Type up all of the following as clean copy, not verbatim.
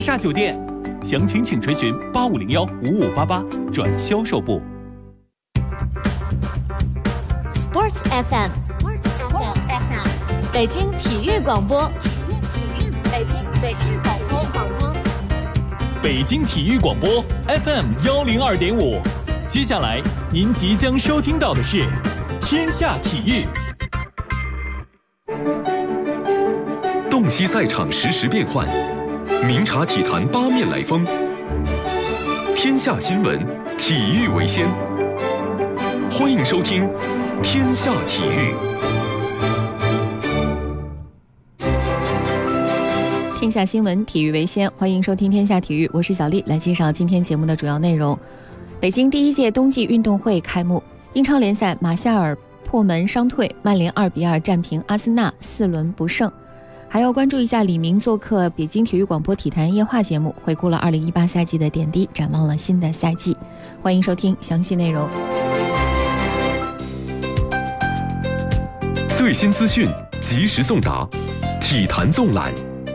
厦酒店，详情请垂询85015588转销售部。 Sports FM， 北京体育广播，北京广播， 北京体育广播 FM 102.5。接下来您即将收听到的是天下体育。 洞悉赛场实时变幻，明察体坛八面来风。天下新闻，体育为先。欢迎收听天下体育。 天下新闻，体育为先，欢迎收听天下体育，我是小丽，来介绍今天节目的主要内容。北京第一届冬季运动会开幕，英超联赛马夏尔破门伤退，曼联2-2战平阿森纳，4轮不胜。还要关注一下李明做客北京体育广播体坛夜话节目，回顾了2018赛季的点滴，展望了新的赛季。欢迎收听详细内容。 最新资讯，及时送达，体坛纵览。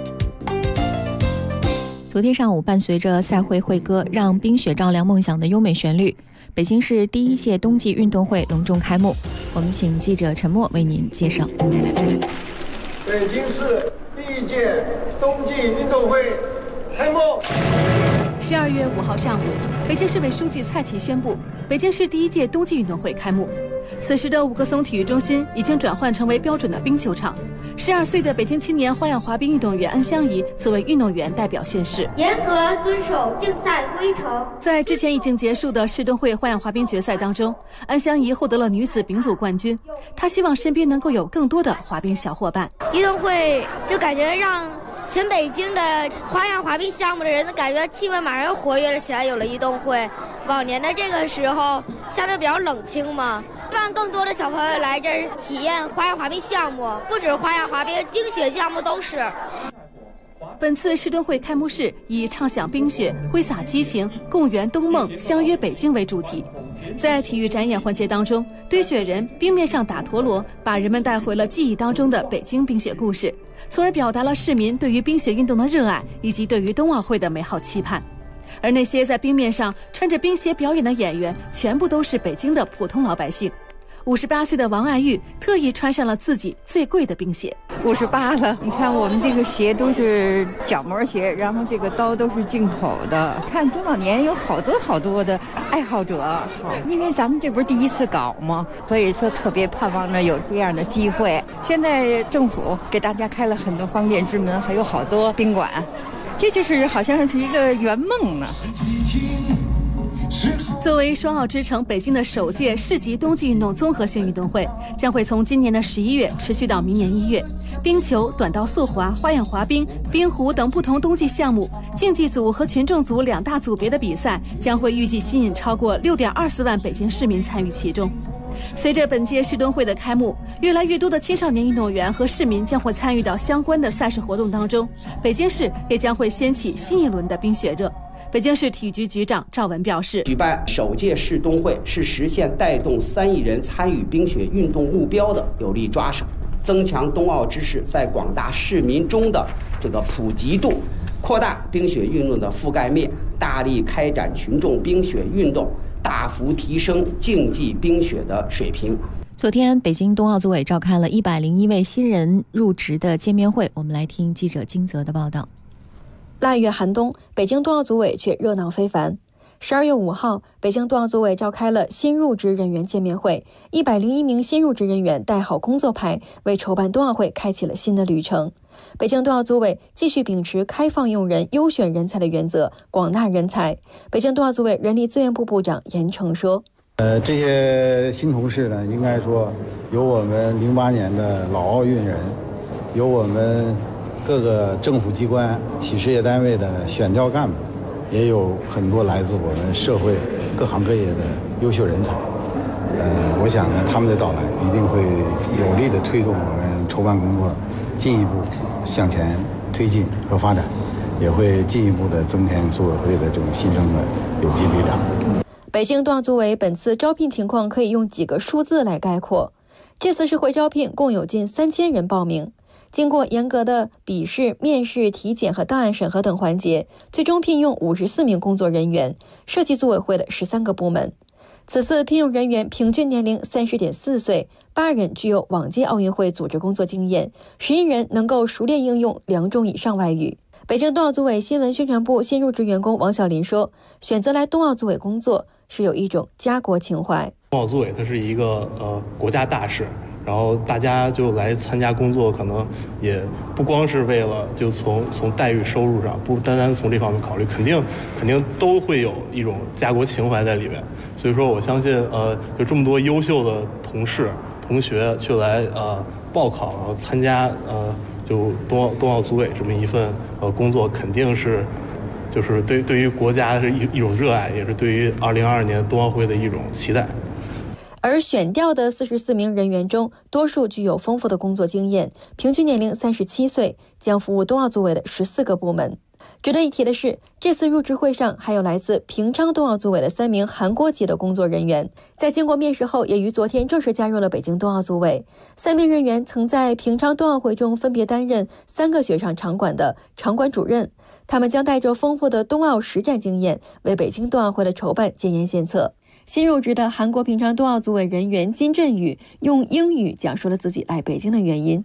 昨天上午，伴随着赛会会歌《让冰雪照亮梦想》的优美旋律，北京市第一届冬季运动会隆重开幕。我们请记者陈默为您介绍。 北京市第一届冬季运动会开幕。 12月5号上午，北京市委书记蔡奇宣布，北京市第一届冬季运动会开幕。此时的5个松体育中心已经转换成为标准的冰球场。12岁的北京青年花样滑冰运动员安香怡作为运动员代表宣誓， 严格遵守竞赛规程。 在之前已经结束的世冬会花样滑冰决赛当中，安香怡获得了女子丙组冠军。她希望身边能够有更多的滑冰小伙伴。 运动会就感觉让全北京的花样滑冰项目的人感觉气氛马上又活跃了起来。有了运动会，往年的这个时候相对比较冷清嘛，让更多的小朋友来这儿体验花样滑冰项目，不止花样滑冰，冰雪项目都是。 本次世冬会开幕式以畅想冰雪、挥洒激情、共圆冬梦、相约北京为主题。在体育展演环节当中，堆雪人、冰面上打陀螺，把人们带回了记忆当中的北京冰雪故事，从而表达了市民对于冰雪运动的热爱以及对于冬奥会的美好期盼。而那些在冰面上穿着冰鞋表演的演员，全部都是北京的普通老百姓。58岁的王爱玉特意穿上了自己最贵的冰鞋。 58了，你看我们这个鞋都是角膜鞋，然后这个刀都是进口的。看多少年有好多的爱好者，因为咱们这不是第一次搞吗？所以说特别盼望着有这样的机会。现在政府给大家开了很多方便之门，还有好多宾馆，这就是好像是一个圆梦呢。 作为双奥之城北京的首届市级冬季运动综合性运动会，将会从今年的11月持续到明年1月。冰球、短道速滑、花样滑冰、冰壶等不同冬季项目，竞技组和群众组2大组别的比赛，将会预计吸引超过6.24万北京市民参与其中。随着本届世冬会的开幕，越来越多的青少年运动员和市民将会参与到相关的赛事活动当中，北京市也将会掀起新一轮的冰雪热。北京市体育局局长赵文表示， 举办首届世冬会是实现带动3亿人参与冰雪运动目标的有力抓手，增强冬奥知识在广大市民中的这个普及度，扩大冰雪运动的覆盖面，大力开展群众冰雪运动，大幅提升竞技冰雪的水平。 昨天，北京冬奥组委召开了101位新人入职的见面会，我们来听记者金泽的报道。 腊月寒冬，北京冬奥组委却热闹非凡。12月5号，北京冬奥组委召开了新入职人员见面会，101名新入职人员带好工作牌，为筹办冬奥会开启了新的旅程。北京冬奥组委继续秉持开放用人、优选人才的原则，广纳人才。北京冬奥组委人力资源部部长严成说： 这些新同事呢，应该说有我们08年的老奥运人，有我们各个政府机关、企事业单位的选调干部，也有很多来自我们社会各行各业的优秀人才。我想呢，他们的到来一定会有力地推动我们筹办工作进一步向前推进和发展，也会进一步地增添组委会的这种新生的有机力量。 北京冬奥组委本次招聘情况可以用几个数字来概括。这次社会招聘共有近3000人报名， 经过严格的笔试、面试、体检和档案审核等环节，最终聘用54名工作人员，涉及组委会的13个部门。此次聘用人员平均年龄30.4岁，8人具有往届奥运会组织工作经验，11人能够熟练应用2种以上外语。北京冬奥组委新闻宣传部新入职员工王小林说，选择来冬奥组委工作是有一种家国情怀。 冬奥组委它是一个国家大事，然后大家就来参加工作，可能也不光是为了就从待遇收入上，不单单从这方面考虑，肯定都会有一种家国情怀在里面。所以说我相信有这么多优秀的同学去来报考，然后参加就冬奥组委这么一份工作，肯定是就是对于国家是一种热爱，也是对于2022年冬奥会的一种期待。 而选调的44名人员中，多数具有丰富的工作经验，平均年龄37岁，将服务冬奥组委的14个部门。值得一提的是，这次入职会上还有来自平昌冬奥组委的3名韩国籍的工作人员，在经过面试后，也于昨天正式加入了北京冬奥组委。3名人员曾在平昌冬奥会中分别担任3个雪场场馆的场馆主任，他们将带着丰富的冬奥实战经验，为北京冬奥会的筹办建言献策。新入职的韩国平昌冬奥组委人员金振宇用英语讲述了自己来北京的原因。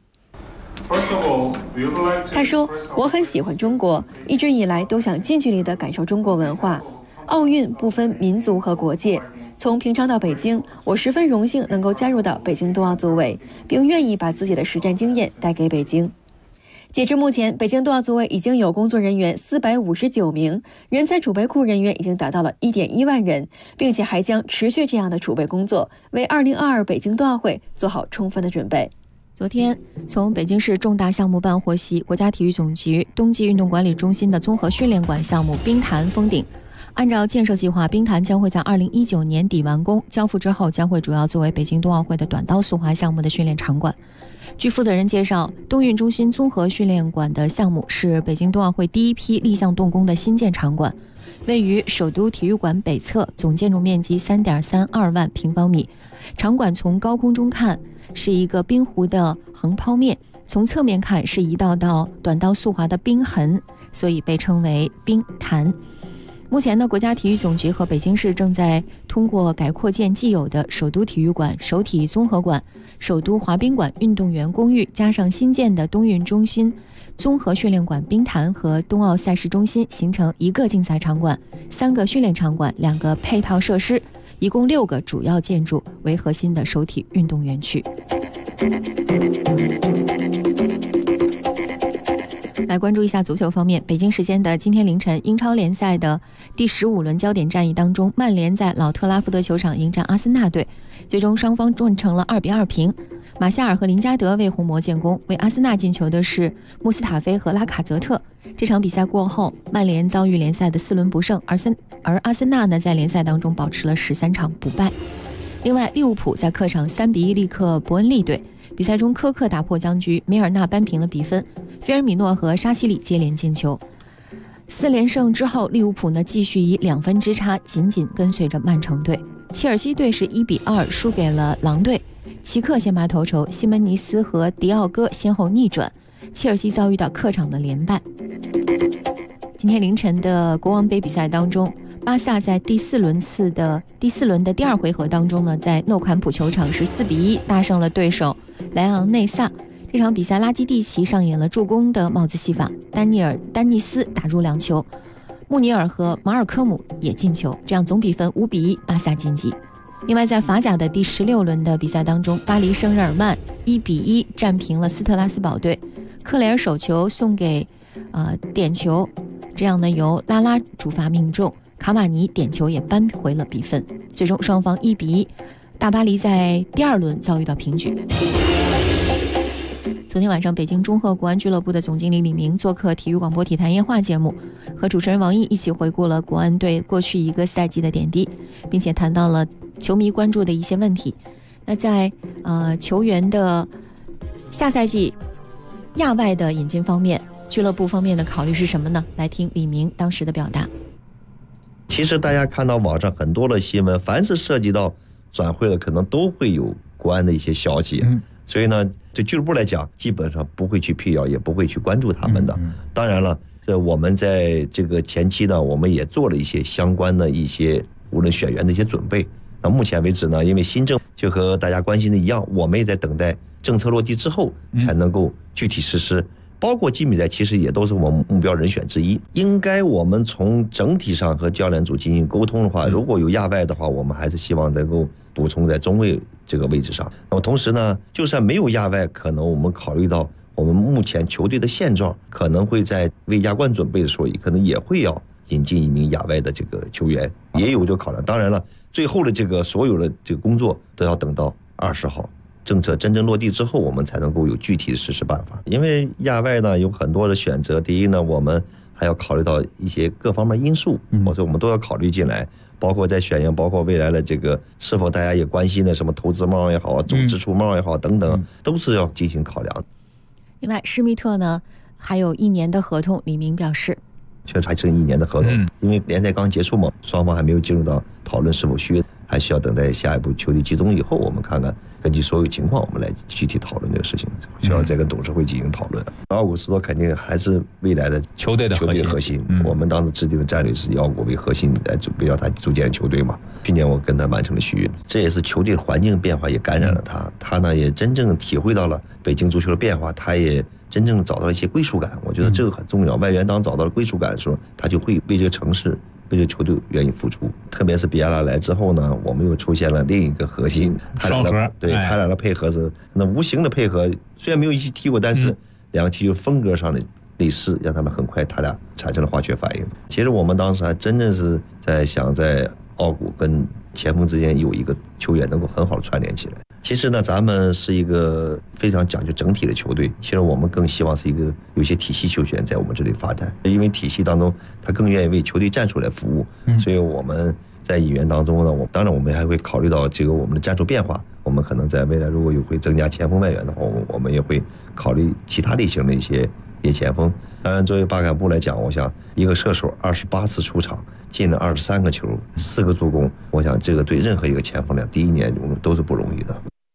他说，我很喜欢中国，一直以来都想近距离地感受中国文化。奥运不分民族和国界，从平昌到北京，我十分荣幸能够加入到北京冬奥组委，并愿意把自己的实战经验带给北京。截至目前，北京冬奥组委已经有工作人员459名，人才储备库人员已经达到了1.1万人，并且还将持续这样的储备工作，为2022北京冬奥会做好充分的准备。 昨天，从北京市重大项目办获悉，国家体育总局冬季运动管理中心的综合训练馆项目冰坛封顶。按照建设计划，冰坛将会在2019年底完工，交付之后将会主要作为北京冬奥会的短道速滑项目的训练场馆。据负责人介绍，冬运中心综合训练馆的项目是北京冬奥会第一批立项动工的新建场馆，位于首都体育馆北侧，总建筑面积3.32万平方米。场馆从高空中看是一个冰湖的横剖面，从侧面看是一道道短道速滑的冰痕，所以被称为冰坛。目前呢，国家体育总局和北京市正在通过改扩建既有的首都体育馆、首体综合馆、首都滑冰馆、运动员公寓，加上新建的冬运中心综合训练馆冰坛和冬奥赛事中心，形成1个竞赛场馆、3个训练场馆、2个配套设施，一共6个主要建筑为核心的首体运动园区。来关注一下足球方面，北京时间的今天凌晨，英超联赛的第15轮焦点战役当中，曼联在老特拉福德球场迎战阿森纳队，最终双方战成了2-2平。马夏尔和林加德为红魔建功，为阿森纳进球的是穆斯塔菲和拉卡泽特。这场比赛过后，曼联遭遇联赛的4轮不胜，而阿森纳呢在联赛当中保持了13场不败。另外，利物浦在客场3-1力克伯恩利队，比赛中科克打破僵局，梅尔纳扳平了比分，菲尔米诺和沙奇里接连进球。4连胜之后，利物浦呢继续以2分之差紧紧跟随着曼城队。切尔西队是1-2输给了狼队，齐克先拔头筹，西门尼斯和迪奥哥先后逆转，切尔西遭遇到客场的连败。今天凌晨的国王杯比赛当中，巴萨在第四轮的第2回合当中呢，在诺坎普球场是4-1大胜了对手莱昂内萨。这场比赛，拉基蒂奇上演了助攻的帽子戏法，丹尼斯打入2球，穆尼尔和马尔科姆也进球，这样总比分5-1，巴萨晋级。另外，在法甲的第16轮的比赛当中，巴黎圣日耳曼1-1战平了斯特拉斯堡队，克雷尔手球送给点球，这样呢由拉拉主罚命中，卡瓦尼点球也扳回了比分，最终双方1-1。大巴黎在第2轮遭遇到平局。昨天晚上，北京中赫国安俱乐部的总经理李明做客体育广播体坛夜话节目，和主持人王毅一起回顾了国安队过去1个赛季的点滴，并且谈到了球迷关注的一些问题。那在球员的下赛季亚外的引进方面，俱乐部方面的考虑是什么呢？来听李明当时的表达。 其实大家看到网上很多的新闻，凡是涉及到转会了，可能都会有国安的一些消息。 所以呢，对俱乐部来讲，基本上不会去辟谣，也不会去关注他们的。当然了，我们在这个前期呢，我们也做了一些相关的一些无论选员的一些准备。那目前为止呢，因为新政就和大家关心的一样，我们也在等待政策落地之后才能够具体实施。包括季比赛其实也都是我们目标人选之一。应该我们从整体上和教练组进行沟通的话，如果有亚外的话，我们还是希望能够补充在中卫这个位置上。那么同时呢，就算没有亚外，可能我们考虑到我们目前球队的现状，可能会在为亚冠准备的时候，可能也会要引进一名亚外的这个球员，也有这个考量。当然了，最后的这个所有的这个工作都要等到20号政策真正落地之后，我们才能够有具体的实施办法。因为亚外呢有很多的选择，第一呢，我们还要考虑到一些各方面因素，或者我们都要考虑进来，包括在选员，包括未来的这个是否大家也关心的什么投资帽也好，总支出帽也好等等，都是要进行考量。 另外，施密特呢还有1年的合同，李明表示。 确实还剩1年的合同，因为联赛刚结束嘛，双方还没有进入到讨论是否续约，还需要等待下一步球队集中以后，我们看看根据所有情况，我们来具体讨论这个事情，需要再跟董事会进行讨论。奥古斯托肯定还是未来的球队的核心， 我们当时制定的战略是以奥古为核心来围绕他组建球队嘛。去年我跟他完成了续约，这也是球队环境变化也感染了他，他呢也真正体会到了北京足球的变化，他也真正找到了一些归属感，我觉得这个很重要。外援当找到了归属感的时候，他就会为这个城市、为这个球队愿意付出。特别是比亚拉来之后呢，我们又出现了另一个核心， 双核。 对，他俩的配合是那无形的配合，虽然没有一起踢过，但是两个踢球风格上的类似，让他们很快他俩产生了化学反应。其实我们当时还真的是在想，在奥古跟前锋之间有一个球员能够很好的串联起来。其实呢，咱们是一个非常讲究整体的球队，其实我们更希望是一个有些体系球员在我们这里发展，因为体系当中他更愿意为球队战术来服务，所以我们在引援当中呢，当然我们还会考虑到这个我们的战术变化，我们可能在未来如果有会增加前锋外援的话，我们也会考虑其他类型的一些前锋。当然作为巴坎布来讲，我想一个射手28次出场，进了23个球，4个助攻，我想这个对任何一个前锋来讲，第1年都是不容易的。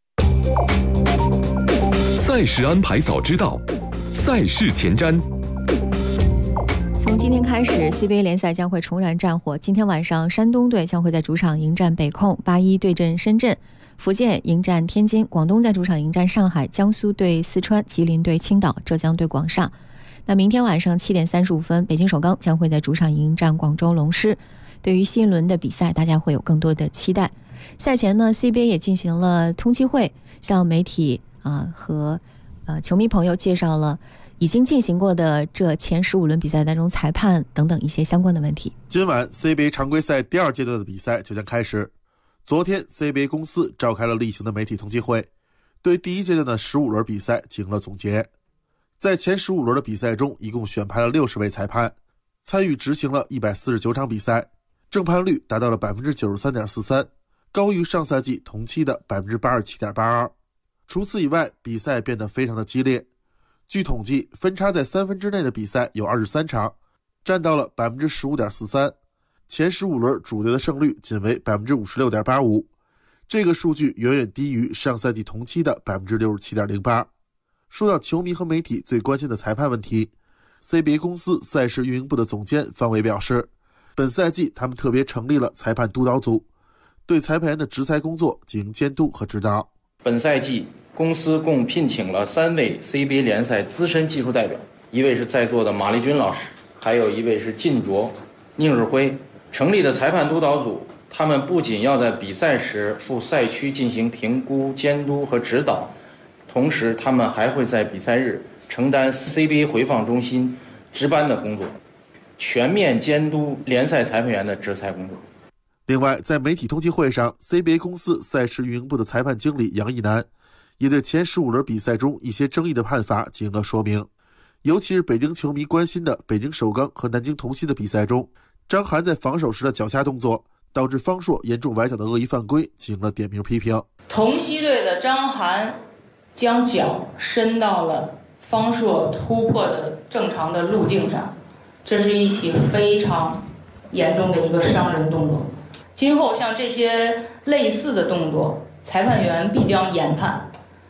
赛事安排早知道，赛事前瞻。 从今天开始 CBA 联赛将会重燃战火。今天晚上山东队将会在主场迎战北控，81对阵深圳，福建迎战天津，广东在主场迎战上海，江苏对四川，吉林对青岛，浙江对广厦。那明天晚上7点35分，北京首钢将会在主场迎战广州龙狮。对于新一轮的比赛，大家会有更多的期待。赛前呢 CBA 也进行了通气会，向媒体和球迷朋友介绍了已经进行过的这前15轮比赛当中裁判等等一些相关的问题。 今晚 CBA 常规赛第2阶段的比赛就将开始。昨天 CBA 公司召开了例行的媒体通气会，对第1阶段的15轮比赛进行了总结。在前15轮的比赛中，一共选派了60位裁判，参与执行了149场比赛，正判率达到了 93.43%， 高于上赛季同期的 87.82%。除此以外，比赛变得非常的激烈。据统计，分差在3分之内的比赛有23场，占到了 15.43%。前15轮主队的胜率仅为 56.85%， 这个数据远远低于上赛季同期的 67.08%。说到球迷和媒体最关心的裁判问题， CBA 公司赛事运营部的总监方伟表示，本赛季他们特别成立了裁判督导组，对裁判员的执裁工作进行监督和指导。 本赛季公司共聘请了3位 CBA 联赛资深技术代表，一位是在座的马立军老师，还有一位是靳卓、宁日辉。成立的裁判督导组，他们不仅要在比赛时赴赛区进行评估、监督和指导，同时他们还会在比赛日承担 CBA 回放中心值班的工作，全面监督联赛裁判员的执裁工作。 另外，在媒体通气会上， CBA 公司赛事运营部的裁判经理杨一南也对前15轮比赛中一些争议的判罚进行了说明，尤其是北京球迷关心的北京首钢和南京同曦的比赛中，张涵在防守时的脚下动作导致方硕严重崴脚的恶意犯规进行了点名批评。 同曦队的张涵将脚伸到了方硕突破的正常的路径上，这是一起非常严重的一个伤人动作。今后像这些类似的动作，裁判员必将严判，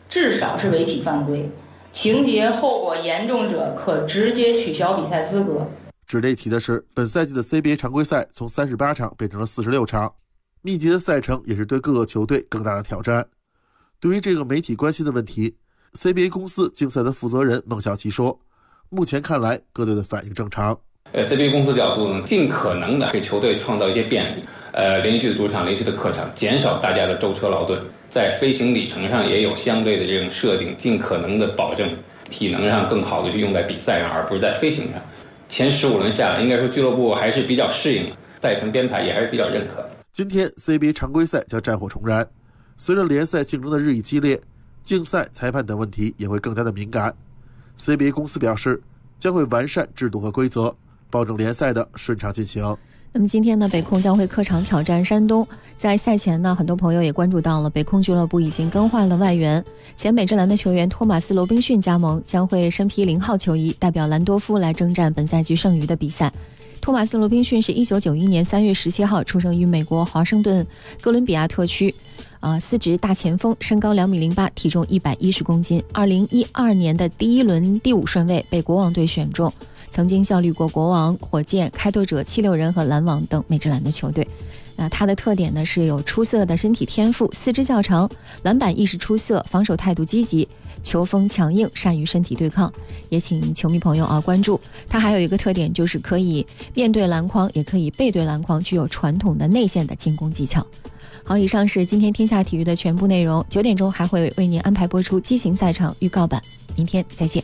至少是违体犯规，情节后果严重者可直接取消比赛资格。 值得一提的是，本赛季的 CBA 常规赛从38场变成了46场，密集的赛程也是对各个球队更大的挑战。对于这个媒体关心的问题， CBA 公司竞赛的负责人孟晓琪说，目前看来各队的反应正常。 CBA 公司角度呢，尽可能的给球队创造一些便利，连续的主场、连续的客场，减少大家的舟车劳顿，在飞行里程上也有相对的这种设定，尽可能的保证体能上更好的去用在比赛上，而不是在飞行上。前15轮下来，应该说俱乐部还是比较适应，赛程编排也还是比较认可。 今天 CBA 常规赛将战火重燃，随着联赛竞争的日益激烈，竞赛、裁判等问题也会更加的敏感。CBA 公司表示，将会完善制度和规则，保证联赛的顺畅进行。 那么今天呢，北控将会客场挑战山东。在赛前呢，很多朋友也关注到了，北控俱乐部已经更换了外援，前美职篮的球员托马斯·罗宾逊加盟，将会身披0号球衣，代表兰多夫来征战本赛季剩余的比赛。托马斯·罗宾逊是1991年3月17号出生于美国华盛顿哥伦比亚特区，司职大前锋，身高2.08米，体重110公斤。2012年的第1轮第5顺位被国王队选中，曾经效力过国王、火箭、开拓者、76人和篮网等美职篮的球队。他的特点呢是有出色的身体天赋，四肢较长，篮板意识出色，防守态度积极，球风强硬，善于身体对抗。也请球迷朋友关注他还有一个特点，就是可以面对篮筐，也可以背对篮筐，具有传统的内线的进攻技巧。好，以上是今天天下体育的全部内容，9点钟还会为您安排播出畸形赛场预告版，明天再见。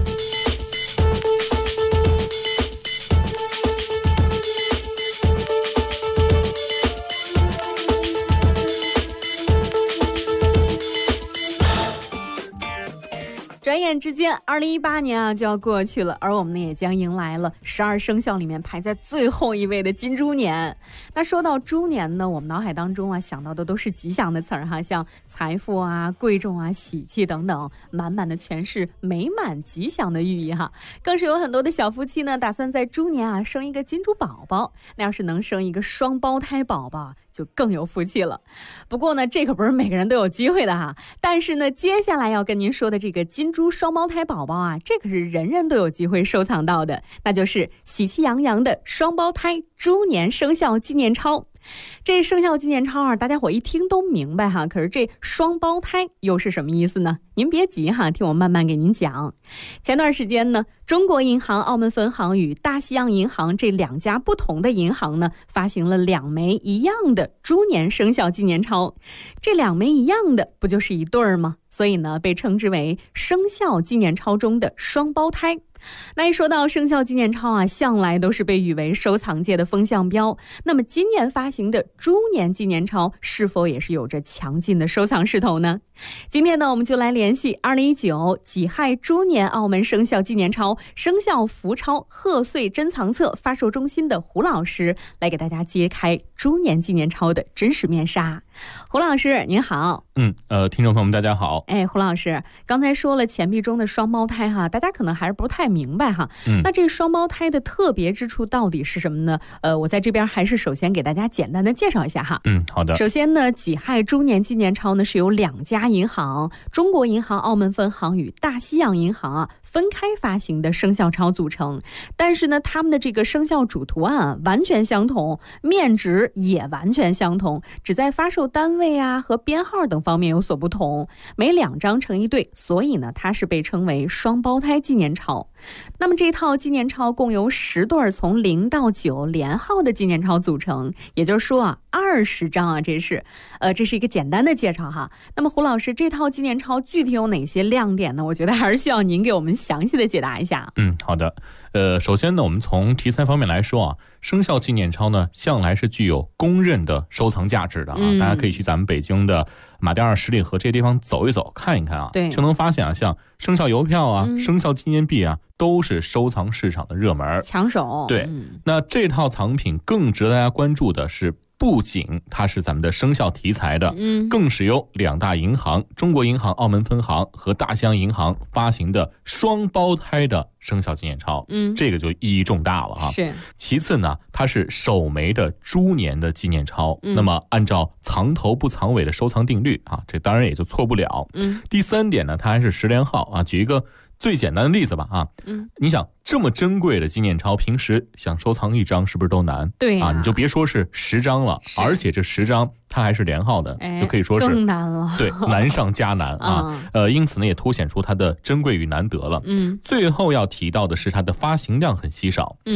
转眼之间，2018年就要过去了，而我们呢也将迎来了12生肖里面排在最后一位的金猪年。那说到猪年呢，我们脑海当中想到的都是吉祥的词儿像财富贵重喜气等等，满满的全是美满吉祥的寓意更是有很多的小夫妻呢，打算在猪年生一个金猪宝宝。那要是能生一个双胞胎宝宝，就更有福气了。不过呢，这可不是每个人都有机会的但是呢，接下来要跟您说的这个金猪双胞胎宝宝这可是人人都有机会收藏到的，那就是喜气洋洋的双胞胎猪年生肖纪念钞。这生肖纪念钞大家伙一听都明白可是这双胞胎又是什么意思呢？您别急听我慢慢给您讲。前段时间呢，中国银行澳门分行与大西洋银行这2家不同的银行呢，发行了2枚一样的猪年生肖纪念钞。这2枚一样的不就是一对儿吗？所以呢，被称之为生肖纪念钞中的双胞胎。那一说到生肖纪念钞向来都是被誉为收藏界的风向标。那么今年发行的猪年纪念钞是否也是有着强劲的收藏势头呢？今天呢，我们就来联系2019己亥猪年澳门生肖纪念钞生肖福钞贺岁珍藏册发售中心的胡老师，来给大家揭开猪年纪念钞的真实面纱。胡老师您好。 听众朋友们大家好。 胡老师刚才说了钱币中的双胞胎大家可能还是不太明白那这双胞胎的特别之处到底是什么呢？我在这边还是首先给大家简单的介绍一下好的。 首先呢，己亥猪年纪念钞呢是由2家银行，中国银行澳门分行与大西洋银行分开发行的生肖钞组成，但是呢，他们的这个生肖主图案完全相同，面值也完全相同，只在发售单位和编号等方面有所不同，每2张成一对，所以呢，它是被称为双胞胎纪念钞。那么这套纪念钞共由10对从0到9连号的纪念钞组成，也就是说20张这是一个简单的介绍那么胡老师，这套纪念钞具体有哪些亮点呢？我觉得还是需要您给我们详细的解答一下。 好的。首先呢，我们从题材方面来说生肖纪念钞呢向来是具有公认的收藏价值的大家可以去咱们北京的马甸二十里河这些地方走一走看一看对， 就能发现像生肖邮票生肖纪念币都是收藏市场的热门抢手。 对，那这套藏品更值得大家关注的是不仅它是咱们的生肖题材的，更是由2大银行中国银行澳门分行和大西洋银行发行的双胞胎的生肖纪念钞，这个就意义重大了哈。 是。 其次呢，它是首枚的猪年的纪念钞，那么按照藏头不藏尾的收藏定律啊，这当然也就错不了。第3点呢，它还是10连号啊。举一个最简单的例子吧啊，你想这么珍贵的纪念钞，平时想收藏1张是不是都难？ 对啊，你就别说是10张了，而且这10张它还是连号的，就可以说是更难了。 对，难上加难啊。因此呢，也凸显出它的珍贵与难得了。最后要提到的是它的发行量很稀少。